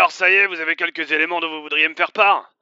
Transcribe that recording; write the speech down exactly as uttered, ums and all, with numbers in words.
Alors ça y est, vous avez quelques éléments dont vous voudriez me faire part?